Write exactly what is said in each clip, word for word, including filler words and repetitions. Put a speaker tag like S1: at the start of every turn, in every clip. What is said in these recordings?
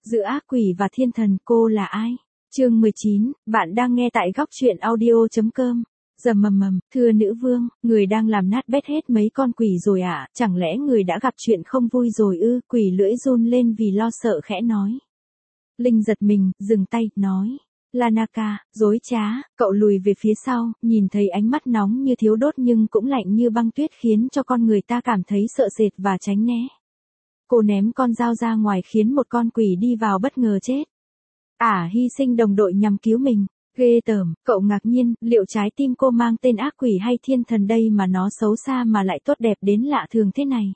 S1: Giữa ác quỷ và thiên thần cô là ai? Chương mười chín, bạn đang nghe tại góc truyện audio chấm com. Rầm mầm mầm, thưa nữ vương, người đang làm nát bét hết mấy con quỷ rồi ạ, à? Chẳng lẽ người đã gặp chuyện không vui rồi ư? Quỷ lưỡi run lên vì lo sợ khẽ nói. Linh giật mình, dừng tay, nói. Lanaka, dối trá, cậu lùi về phía sau, nhìn thấy ánh mắt nóng như thiếu đốt nhưng cũng lạnh như băng tuyết khiến cho con người ta cảm thấy sợ sệt và tránh né. Cô ném con dao ra ngoài khiến một con quỷ đi vào bất ngờ chết. Ả à, hy sinh đồng đội nhằm cứu mình. Ghê tởm, cậu ngạc nhiên, liệu trái tim cô mang tên ác quỷ hay thiên thần đây mà nó xấu xa mà lại tốt đẹp đến lạ thường thế này.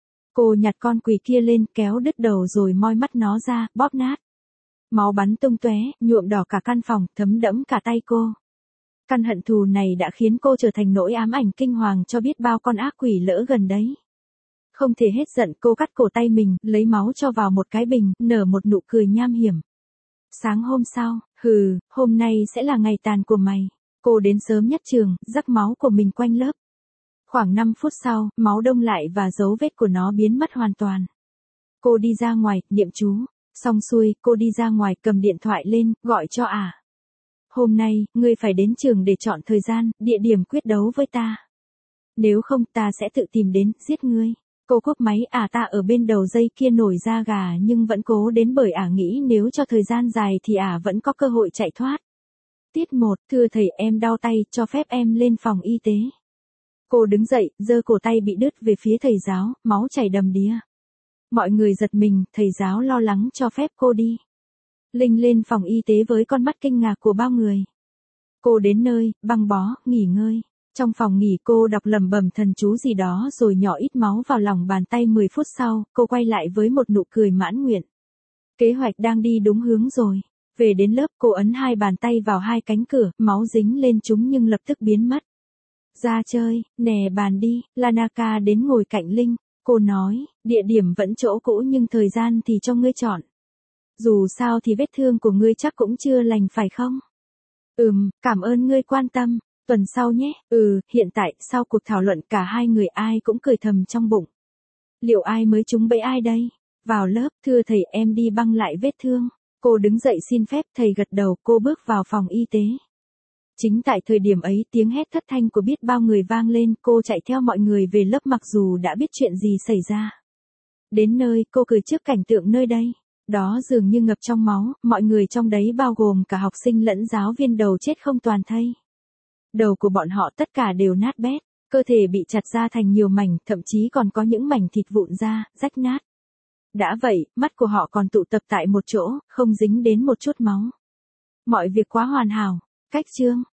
S1: Cô nhặt con quỷ kia lên, kéo đứt đầu rồi moi mắt nó ra, bóp nát. Máu bắn tung tóe, nhuộm đỏ cả căn phòng, thấm đẫm cả tay cô. Căn hận thù này đã khiến cô trở thành nỗi ám ảnh kinh hoàng cho biết bao con ác quỷ lỡ gần đấy. Không thể hết giận, cô cắt cổ tay mình, lấy máu cho vào một cái bình, nở một nụ cười nham hiểm. Sáng hôm sau, hừ, hôm nay sẽ là ngày tàn của mày. Cô đến sớm nhất trường, rắc máu của mình quanh lớp. Khoảng năm phút sau, máu đông lại và dấu vết của nó biến mất hoàn toàn. Cô đi ra ngoài, niệm chú. Xong xuôi, cô đi ra ngoài cầm điện thoại lên, gọi cho Ả. À. Hôm nay, ngươi phải đến trường để chọn thời gian, địa điểm quyết đấu với ta. Nếu không, ta sẽ tự tìm đến, giết ngươi. Cô cúp máy. Ả à, ta ở bên đầu dây kia nổi da gà nhưng vẫn cố đến bởi Ả à nghĩ nếu cho thời gian dài thì Ả à vẫn có cơ hội chạy thoát. Tiết một, thưa thầy em đau tay, cho phép em lên phòng y tế. Cô đứng dậy, giơ cổ tay bị đứt về phía thầy giáo, máu chảy đầm đìa. Mọi người giật mình, thầy giáo lo lắng cho phép cô đi. Linh lên phòng y tế với con mắt kinh ngạc của bao người. Cô đến nơi, băng bó, nghỉ ngơi. Trong phòng nghỉ cô đọc lẩm bẩm thần chú gì đó rồi nhỏ ít máu vào lòng bàn tay. Mười phút sau, cô quay lại với một nụ cười mãn nguyện. Kế hoạch đang đi đúng hướng rồi. Về đến lớp cô ấn hai bàn tay vào hai cánh cửa, máu dính lên chúng nhưng lập tức biến mất. Ra chơi, nè bàn đi, Lanaka đến ngồi cạnh Linh. Cô nói, địa điểm vẫn chỗ cũ nhưng thời gian thì cho ngươi chọn. Dù sao thì vết thương của ngươi chắc cũng chưa lành phải không? Ừm, cảm ơn ngươi quan tâm. Tuần sau nhé. Ừ, hiện tại, sau cuộc thảo luận cả hai người ai cũng cười thầm trong bụng. Liệu ai mới trúng bẫy ai đây? Vào lớp, thưa thầy em đi băng lại vết thương. Cô đứng dậy xin phép, thầy gật đầu, cô bước vào phòng y tế. Chính tại thời điểm ấy tiếng hét thất thanh của biết bao người vang lên, cô chạy theo mọi người về lớp mặc dù đã biết chuyện gì xảy ra. Đến nơi, cô cười trước cảnh tượng nơi đây. Đó dường như ngập trong máu, mọi người trong đấy bao gồm cả học sinh lẫn giáo viên đầu chết không toàn thây. Đầu của bọn họ tất cả đều nát bét, cơ thể bị chặt ra thành nhiều mảnh, thậm chí còn có những mảnh thịt vụn ra, rách nát. Đã vậy, mắt của họ còn tụ tập tại một chỗ, không dính đến một chút máu. Mọi việc quá hoàn hảo. Cách chương